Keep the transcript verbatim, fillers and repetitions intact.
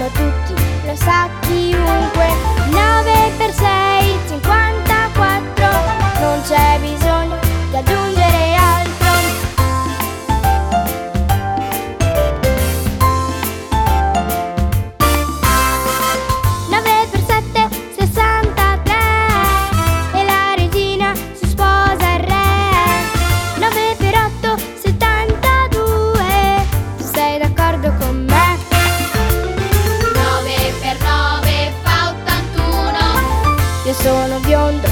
sanno tutti, lo sa chiunque. Nove per sei, cinquantaquattro, non c'è bisogno di aggiungere altro. Nove per sette, sessantatré, e la regina si sposa il re. Nove per otto, settantadue, tu sei d'accordo con me? Nove per nove fa ottantuno. Io sono biondo